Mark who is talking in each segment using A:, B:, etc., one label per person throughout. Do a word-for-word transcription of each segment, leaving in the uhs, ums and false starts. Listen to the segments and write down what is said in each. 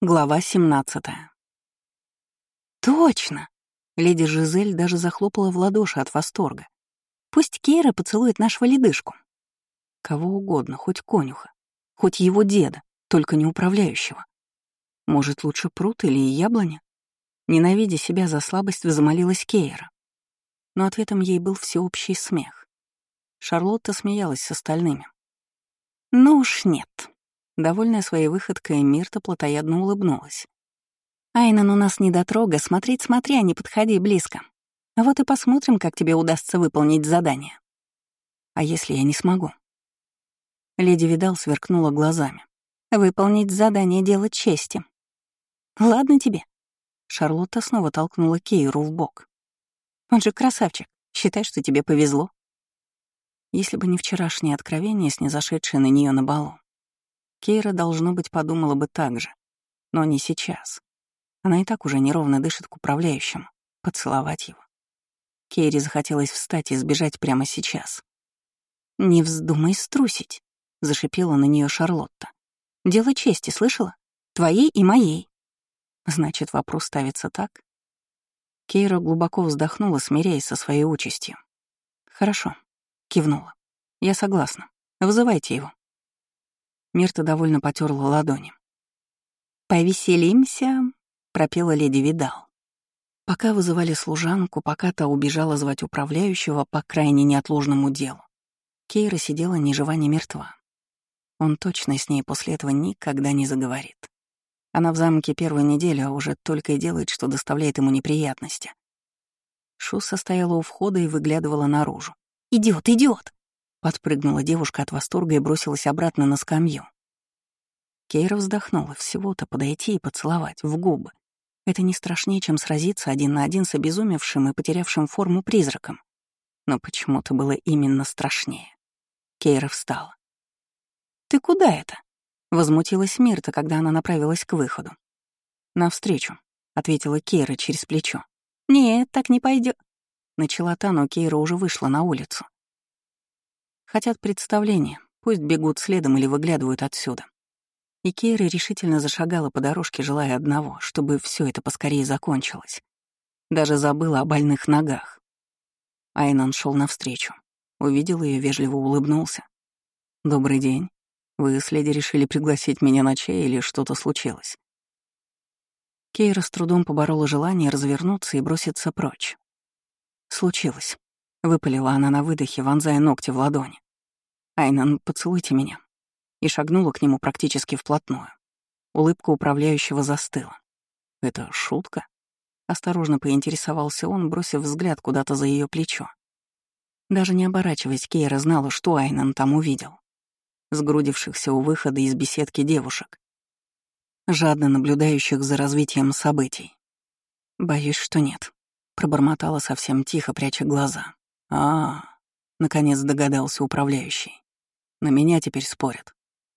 A: Глава семнадцатая. «Точно!» — леди Жизель даже захлопала в ладоши от восторга. «Пусть Кейра поцелует нашего ледышку. Кого угодно, хоть конюха, хоть его деда, только не управляющего. Может, лучше пруд или яблоня?» Ненавидя себя за слабость, взмолилась Кейра. Но ответом ей был всеобщий смех. Шарлотта смеялась с остальными. «Ну уж нет». Довольная своей выходкой, Мирта плотоядно улыбнулась. «Айнан у нас недотрога, смотреть смотри, а не подходи близко. А вот и посмотрим, как тебе удастся выполнить задание. А если я не смогу?» Леди Видал сверкнула глазами. «Выполнить задание — дело чести. Ладно тебе». Шарлотта снова толкнула Кейру в бок. «Он же красавчик. Считай, что тебе повезло». Если бы не вчерашнее откровение, снизошедшее на нее на балу, Кейра, должно быть, подумала бы так же. Но не сейчас. Она и так уже неровно дышит к управляющему. Поцеловать его. Кейре захотелось встать и сбежать прямо сейчас. «Не вздумай струсить», — зашипела на нее Шарлотта. «Дело чести, слышала? Твоей и моей». Значит, вопрос ставится так? Кейра глубоко вздохнула, смиряясь со своей участью. «Хорошо», — кивнула. «Я согласна. Вызывайте его». Мирта довольно потерла ладони. «Повеселимся», — пропела леди Видал. Пока вызывали служанку, пока та убежала звать управляющего по крайне неотложному делу, Кейра сидела ни жива, ни мертва. Он точно с ней после этого никогда не заговорит. Она в замке первую неделю, а уже только и делает, что доставляет ему неприятности. Шусса стояла у входа и выглядывала наружу. «Идиот, идиот!» Подпрыгнула девушка от восторга и бросилась обратно на скамью. Кейра вздохнула, всего-то подойти и поцеловать в губы. Это не страшнее, чем сразиться один на один с обезумевшим и потерявшим форму призраком. Но почему-то было именно страшнее. Кейра встала. «Ты куда это?» — возмутилась Мирта, когда она направилась к выходу. «Навстречу», — ответила Кейра через плечо. «Нет, так не пойдет. Начала та, но Кейра уже вышла на улицу. Хотят представления, пусть бегут следом или выглядывают отсюда. И Кейра решительно зашагала по дорожке, желая одного, чтобы все это поскорее закончилось. Даже забыла о больных ногах. Айнан шел навстречу. Увидел ее, вежливо улыбнулся. «Добрый день. Вы с леди решили пригласить меня на чай или что-то случилось?» Кейра с трудом поборола желание развернуться и броситься прочь. «Случилось», — выпалила она на выдохе, вонзая ногти в ладони. «Айнан, поцелуйте меня». И шагнула к нему практически вплотную. Улыбка управляющего застыла. «Это шутка?» Осторожно поинтересовался он, бросив взгляд куда-то за ее плечо. Даже не оборачиваясь, Кейра знала, что Айнан там увидел. Сгрудившихся у выхода из беседки девушек, жадно наблюдающих за развитием событий. «Боюсь, что нет», — пробормотала совсем тихо, пряча глаза. а, -а, -а наконец догадался управляющий. «На меня теперь спорят».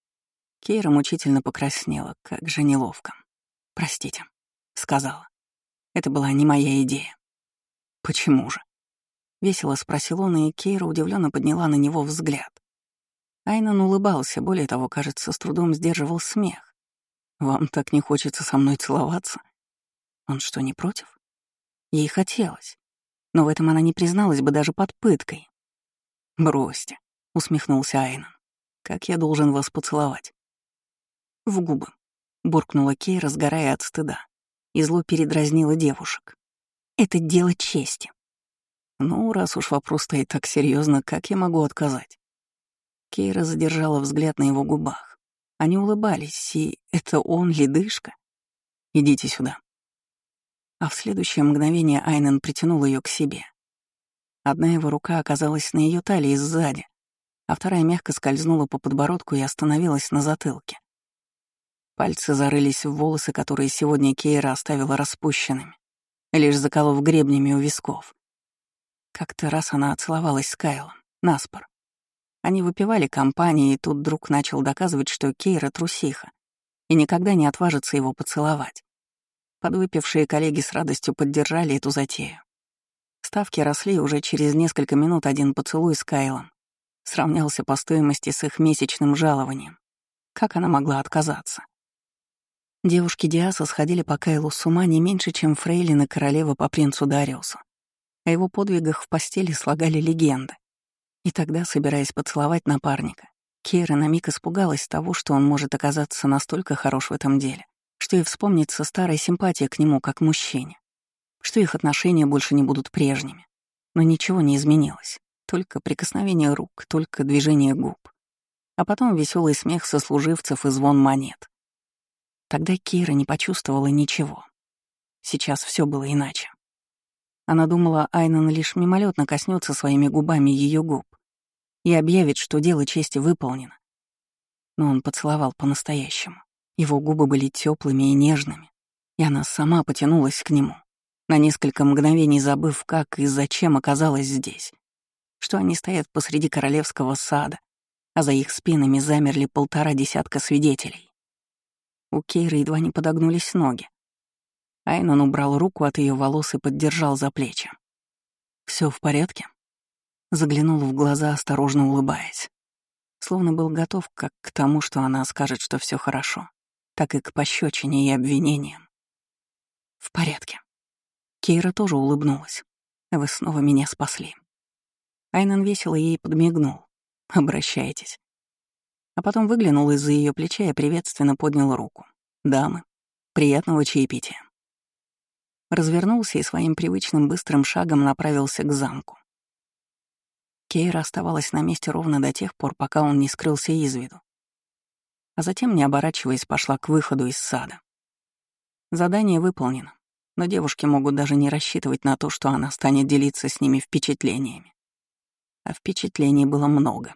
A: Кейра мучительно покраснела, как же неловко. «Простите», — сказала. «Это была не моя идея». «Почему же?» — весело спросил он, и Кейра удивленно подняла на него взгляд. Айнан улыбался, более того, кажется, с трудом сдерживал смех. «Вам так не хочется со мной целоваться?» Он что, не против? Ей хотелось, но в этом она не призналась бы даже под пыткой. «Бросьте», — усмехнулся Айнан. «Как я должен вас поцеловать?» «В губы», — буркнула Кейра, сгорая от стыда, и зло передразнила девушек. «Это дело чести». «Ну, раз уж вопрос стоит так серьезно, как я могу отказать?» Кейра задержала взгляд на его губах. Они улыбались, и это он, ледышка? «Идите сюда». А в следующее мгновение Айнан притянул ее к себе. Одна его рука оказалась на ее талии сзади, а вторая мягко скользнула по подбородку и остановилась на затылке. Пальцы зарылись в волосы, которые сегодня Кейра оставила распущенными, лишь заколов гребнями у висков. Как-то раз она целовалась с Кайлом, наспор. Они выпивали компании, и тут друг начал доказывать, что Кейра трусиха и никогда не отважится его поцеловать. Подвыпившие коллеги с радостью поддержали эту затею. Ставки росли, и уже через несколько минут один поцелуй с Кайлом сравнялся по стоимости с их месячным жалованием. Как она могла отказаться? Девушки Диаса сходили по Кайлу с ума не меньше, чем фрейлины королевы по принцу Дариусу. О его подвигах в постели слагали легенды. И тогда, собираясь поцеловать напарника, Кейра на миг испугалась того, что он может оказаться настолько хорош в этом деле, что и вспомнится старая симпатия к нему как мужчине, что их отношения больше не будут прежними. Но ничего не изменилось, только прикосновение рук, только движение губ. А потом веселый смех сослуживцев и звон монет. Тогда Кейра не почувствовала ничего. Сейчас все было иначе. Она думала, Айнан лишь мимолетно коснется своими губами ее губ и объявит, что дело чести выполнено. Но он поцеловал по-настоящему. Его губы были теплыми и нежными, и она сама потянулась к нему, на несколько мгновений забыв, как и зачем оказалась здесь, что они стоят посреди королевского сада, а за их спинами замерли полтора десятка свидетелей. У Кейры едва не подогнулись ноги. Айнан убрал руку от ее волос и поддержал за плечи. Все в порядке?» Заглянул в глаза, осторожно улыбаясь. Словно был готов как к тому, что она скажет, что все хорошо, так и к пощечине и обвинениям. «В порядке». Кейра тоже улыбнулась. «Вы снова меня спасли». Айнан весело ей подмигнул. «Обращайтесь». А потом выглянул из-за ее плеча и приветственно поднял руку. «Дамы, приятного чаепития». Развернулся и своим привычным быстрым шагом направился к замку. Кейра оставалась на месте ровно до тех пор, пока он не скрылся из виду. А затем, не оборачиваясь, пошла к выходу из сада. Задание выполнено, но девушки могут даже не рассчитывать на то, что она станет делиться с ними впечатлениями. А впечатлений было много.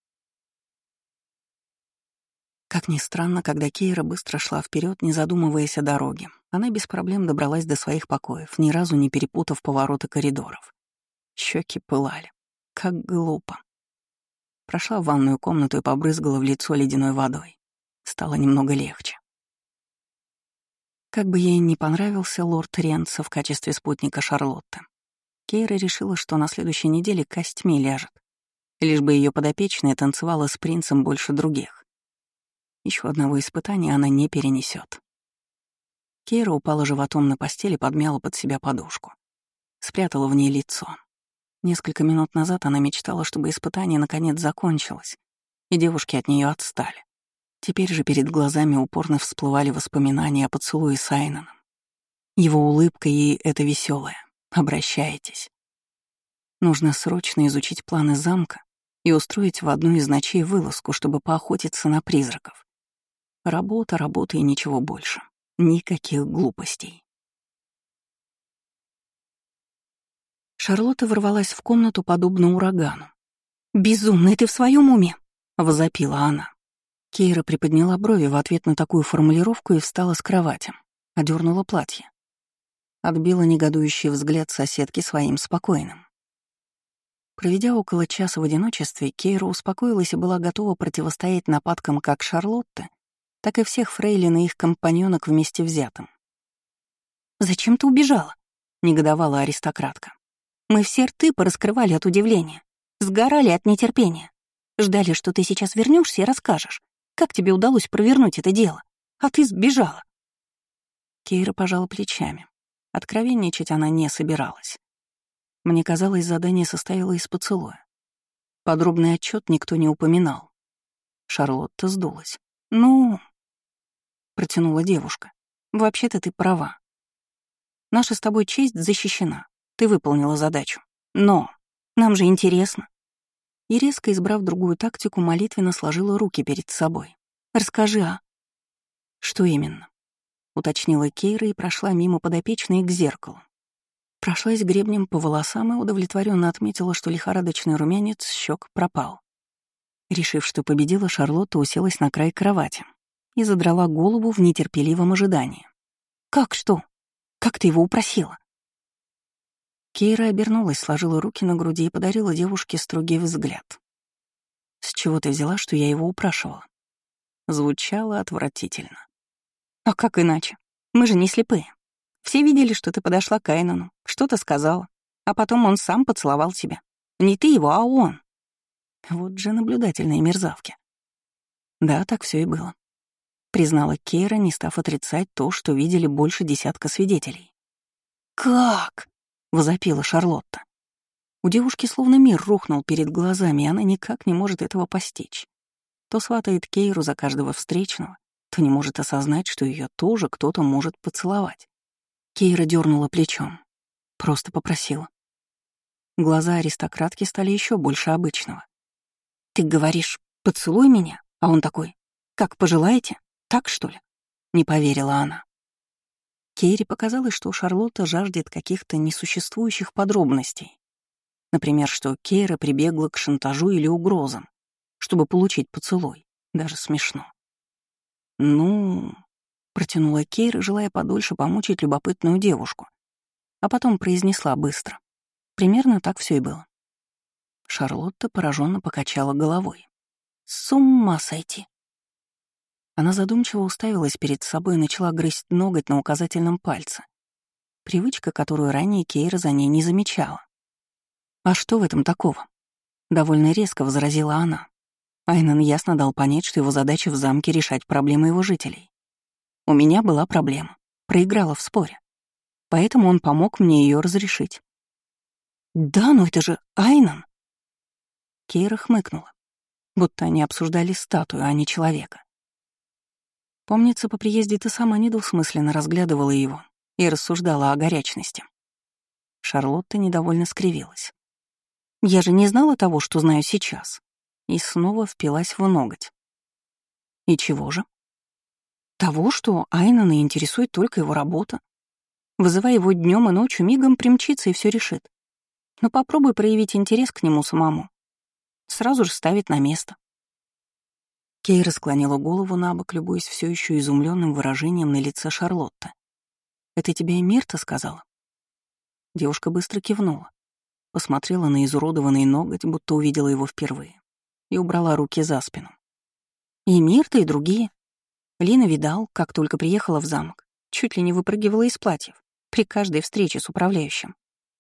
A: Как ни странно, когда Кейра быстро шла вперед, не задумываясь о дороге, она без проблем добралась до своих покоев, ни разу не перепутав повороты коридоров. Щеки пылали. Как глупо. Прошла в ванную комнату и побрызгала в лицо ледяной водой. Стало немного легче. Как бы ей ни понравился лорд Ренца в качестве спутника Шарлотты, Кейра решила, что на следующей неделе костьми ляжет, лишь бы ее подопечная танцевала с принцем больше других. Еще одного испытания она не перенесет. Кейра упала животом на постель и подмяла под себя подушку. Спрятала в ней лицо. Несколько минут назад она мечтала, чтобы испытание наконец закончилось, и девушки от нее отстали. Теперь же перед глазами упорно всплывали воспоминания о поцелуе с Айнаном. Его улыбка и это веселое. Обращайтесь. Нужно срочно изучить планы замка и устроить в одну из ночей вылазку, чтобы поохотиться на призраков. Работа, работа и ничего больше. Никаких глупостей. Шарлотта ворвалась в комнату, подобно урагану. «Безумный, ты в своем уме?» — возопила она. Кейра приподняла брови в ответ на такую формулировку и встала с кровати, одернула платье. Отбила негодующий взгляд соседки своим спокойным. Проведя около часа в одиночестве, Кейра успокоилась и была готова противостоять нападкам как Шарлотты, так и всех фрейлин и их компаньонок вместе взятым. «Зачем ты убежала?» — негодовала аристократка. «Мы все рты пораскрывали от удивления, сгорали от нетерпения, ждали, что ты сейчас вернешься и расскажешь, как тебе удалось провернуть это дело, а ты сбежала». Кейра пожала плечами. Откровенничать она не собиралась. Мне казалось, задание состояло из поцелуя. Подробный отчет никто не упоминал. Шарлотта сдулась. «Ну...» — протянула девушка. «Вообще-то ты права. Наша с тобой честь защищена. Ты выполнила задачу. Но нам же интересно». И резко избрав другую тактику, молитвенно сложила руки перед собой. «Расскажи, а...» «Что именно?» — уточнила Кейра и прошла мимо подопечной к зеркалу. Прошлась гребнем по волосам и удовлетворенно отметила, что лихорадочный румянец щек пропал. Решив, что победила, Шарлотта уселась на край кровати и задрала голову в нетерпеливом ожидании. «Как что? Как ты его упросила?» Кейра обернулась, сложила руки на груди и подарила девушке строгий взгляд. «С чего ты взяла, что я его упрашивала?» Звучало отвратительно. «А как иначе? Мы же не слепые. Все видели, что ты подошла к Айнану, что-то сказала, а потом он сам поцеловал тебя. Не ты его, а он». Вот же наблюдательные мерзавки. Да, так все и было. признала Кейра, не став отрицать то, что видели больше десятка свидетелей. «Как?» — возопила Шарлотта. У девушки словно мир рухнул перед глазами, и она никак не может этого постичь. То сватает Кейру за каждого встречного, то не может осознать, что ее тоже кто-то может поцеловать. Кейра дернула плечом. Просто попросила. Глаза аристократки стали еще больше обычного. «Ты говоришь, поцелуй меня?» А он такой: «Как пожелаете? Так, что ли?» Не поверила она. Кейре показалось, что Шарлотта жаждет каких-то несуществующих подробностей. Например, что Кейра прибегла к шантажу или угрозам, чтобы получить поцелуй. Даже смешно. «Ну...» — протянула Кейра, желая подольше помучить любопытную девушку. А потом произнесла быстро. Примерно так все и было. Шарлотта пораженно покачала головой. «С ума сойти!» Она задумчиво уставилась перед собой и начала грызть ноготь на указательном пальце. Привычка, которую ранее Кейра за ней не замечала. «А что в этом такого?» — довольно резко возразила она. Айнан ясно дал понять, что его задача в замке — решать проблемы его жителей. У меня была проблема. Проиграла в споре. Поэтому он помог мне ее разрешить. «Да, но это же Айнан!» Кейра хмыкнула, будто они обсуждали статую, а не человека. Помнится, по приезде ты сама недвусмысленно разглядывала его и рассуждала о горячности. Шарлотта недовольно скривилась. «Я же не знала того, что знаю сейчас», и снова впилась в ноготь. «И чего же?» «Того, что Айнана интересует только его работа. Вызывай его днем и ночью, мигом примчится и все решит. Но попробуй проявить интерес к нему самому. Сразу же ставит на место». Кейра склонила голову набок, любуясь все еще изумленным выражением на лице Шарлотты. «Это тебе и Мирта сказала?» Девушка быстро кивнула, посмотрела на изуродованный ноготь, будто увидела его впервые, и убрала руки за спину. «И Мирта, и другие. Лина видал, как только приехала в замок, чуть ли не выпрыгивала из платьев при каждой встрече с управляющим.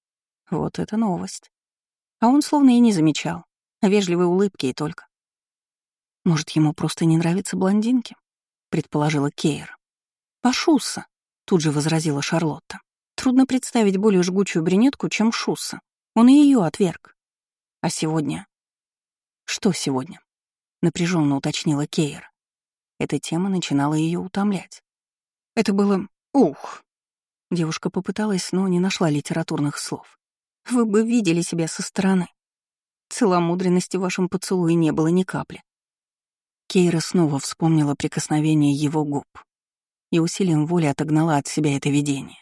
A: Вот это новость. А он словно и не замечал, вежливой улыбки и только. «Может, ему просто не нравятся блондинки?» — предположила Кейра. «А Шусса?» — тут же возразила Шарлотта. «Трудно представить более жгучую брюнетку, чем Шусса. Он и ее отверг. А сегодня...» «Что сегодня?» — напряженно уточнила Кейра. Эта тема начинала ее утомлять. Это было... Ух! Девушка попыталась, но не нашла литературных слов. Вы бы видели себя со стороны. Целомудренности в вашем поцелуе не было ни капли. Кейра снова вспомнила прикосновение его губ и усилием воли отогнала от себя это видение.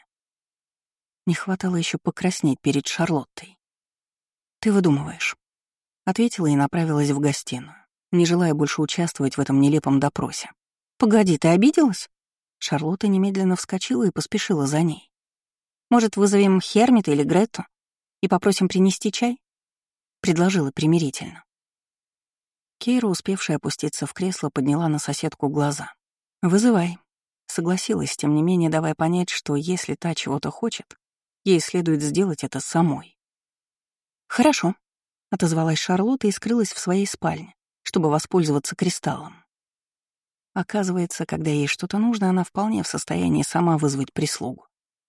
A: Не хватало еще покраснеть перед Шарлоттой. «Ты выдумываешь», — ответила и направилась в гостиную, не желая больше участвовать в этом нелепом допросе. «Погоди, ты обиделась?» Шарлотта немедленно вскочила и поспешила за ней. «Может, вызовем Хермита или Гретту и попросим принести чай?» — предложила примирительно. Кейра, успевшая опуститься в кресло, подняла на соседку глаза. «Вызывай», — согласилась, тем не менее давая понять, что если та чего-то хочет, ей следует сделать это самой. «Хорошо», — отозвалась Шарлотта и скрылась в своей спальне, чтобы воспользоваться кристаллом. Оказывается, когда ей что-то нужно, она вполне в состоянии сама вызвать прислугу.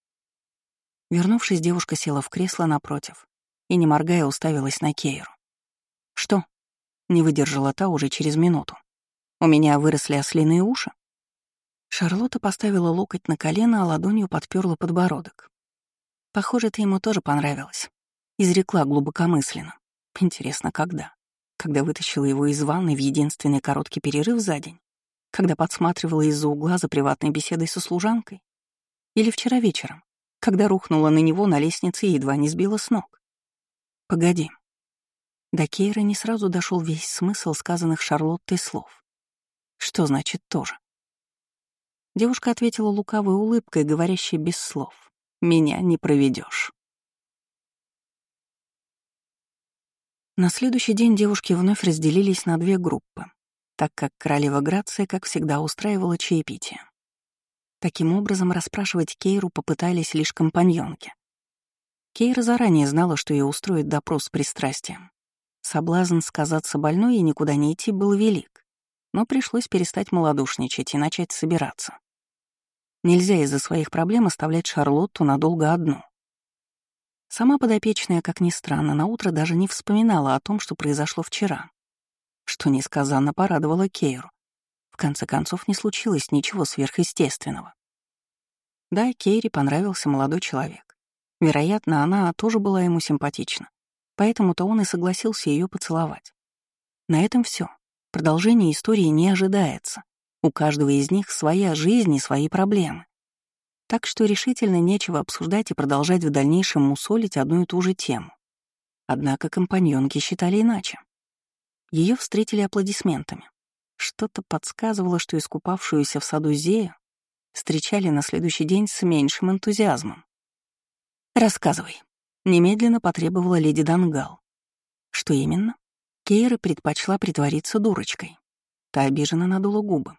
A: Вернувшись, девушка села в кресло напротив и, не моргая, уставилась на Кейру. «Что?» — не выдержала та уже через минуту. «У меня выросли ослиные уши?» Шарлотта поставила локоть на колено, а ладонью подперла подбородок. «Похоже, ты ему тоже понравилась», — изрекла глубокомысленно. «Интересно, когда? Когда вытащила его из ванной в единственный короткий перерыв за день? Когда подсматривала из-за угла за приватной беседой со служанкой? Или вчера вечером, когда рухнула на него на лестнице и едва не сбила с ног? Погоди». До Кейры не сразу дошел весь смысл сказанных Шарлоттой слов. Что значит «тоже»? Девушка ответила лукавой улыбкой, говорящей без слов. «Меня не проведешь». На следующий день девушки вновь разделились на две группы, так как королева Грация, как всегда, устраивала чаепитие. Таким образом, расспрашивать Кейру попытались лишь компаньонки. Кейра заранее знала, что ее устроит допрос с пристрастием. Соблазн сказаться больной и никуда не идти был велик, но пришлось перестать малодушничать и начать собираться. Нельзя из-за своих проблем оставлять Шарлотту надолго одну. Сама подопечная, как ни странно, наутро даже не вспоминала о том, что произошло вчера, что несказанно порадовало Кейру. В конце концов, не случилось ничего сверхъестественного. Да, Кейре понравился молодой человек. Вероятно, она тоже была ему симпатична, поэтому-то он и согласился ее поцеловать. На этом все. Продолжение истории не ожидается. У каждого из них своя жизнь и свои проблемы. Так что решительно нечего обсуждать и продолжать в дальнейшем мусолить одну и ту же тему. Однако компаньонки считали иначе. Ее встретили аплодисментами. Что-то подсказывало, что искупавшуюся в саду Зею встречали на следующий день с меньшим энтузиазмом. «Рассказывай», — немедленно потребовала леди Дангал. Что именно? Кейра предпочла притвориться дурочкой. Та обиженно надула губы.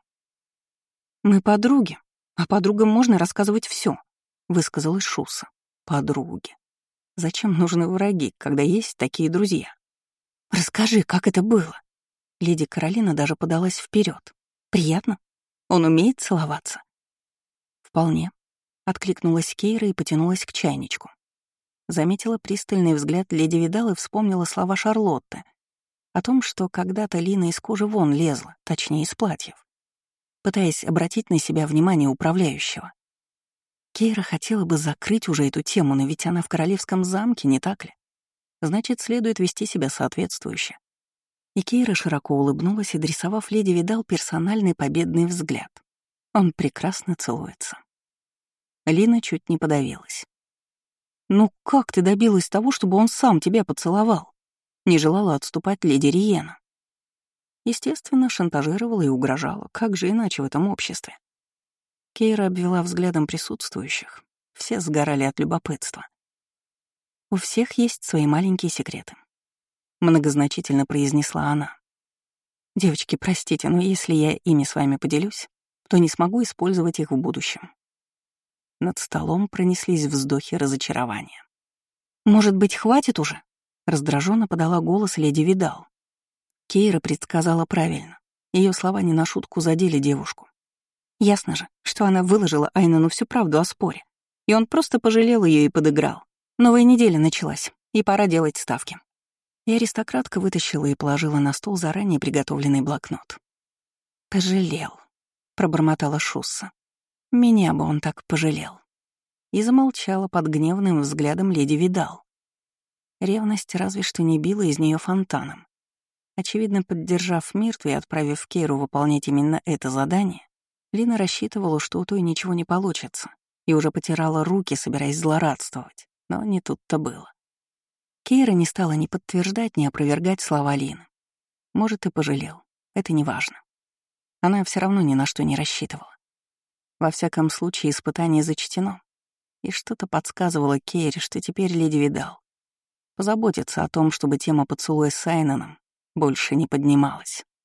A: «Мы подруги, а подругам можно рассказывать все, высказалась Шусса. «Подруги. Зачем нужны враги, когда есть такие друзья?» «Расскажи, как это было?» Леди Каролина даже подалась вперед. «Приятно? Он умеет целоваться?» «Вполне», — откликнулась Кейра и потянулась к чайничку. Заметила пристальный взгляд леди Видал и вспомнила слова Шарлотты о том, что когда-то Лина из кожи вон лезла, точнее, из платьев, пытаясь обратить на себя внимание управляющего. Кейра хотела бы закрыть уже эту тему, но ведь она в королевском замке, не так ли? Значит, следует вести себя соответствующе. И Кейра широко улыбнулась, адресовав леди Видал персональный победный взгляд. Он прекрасно целуется. Лина чуть не подавилась. «Ну как ты добилась того, чтобы он сам тебя поцеловал?» Не желала отступать леди Риена. Естественно, шантажировала и угрожала. Как же иначе в этом обществе? Кейра обвела взглядом присутствующих. Все сгорали от любопытства. «У всех есть свои маленькие секреты», — многозначительно произнесла она. «Девочки, простите, но если я ими с вами поделюсь, то не смогу использовать их в будущем». Над столом пронеслись вздохи разочарования. «Может быть, хватит уже?» — раздраженно подала голос леди Видал. Кейра предсказала правильно. Ее слова не на шутку задели девушку. Ясно же, что она выложила Айнану всю правду о споре, и он просто пожалел ее и подыграл. Новая неделя началась, и пора делать ставки. И аристократка вытащила и положила на стол заранее приготовленный блокнот. «Пожалел», — пробормотала Шусса. «Меня бы он так пожалел». И замолчала под гневным взглядом леди Видал. Ревность разве что не била из нее фонтаном. Очевидно, поддержав Мирту и отправив Кейру выполнять именно это задание, Лина рассчитывала, что у той ничего не получится, и уже потирала руки, собираясь злорадствовать. Но не тут-то было. Кейра не стала ни подтверждать, ни опровергать слова Лины. Может, и пожалел. Это не важно. Она все равно ни на что не рассчитывала. Во всяком случае, испытание зачтено. И что-то подсказывало Кейре, что теперь леди Видал позаботится о том, чтобы тема поцелуя с Айнаном больше не поднималась.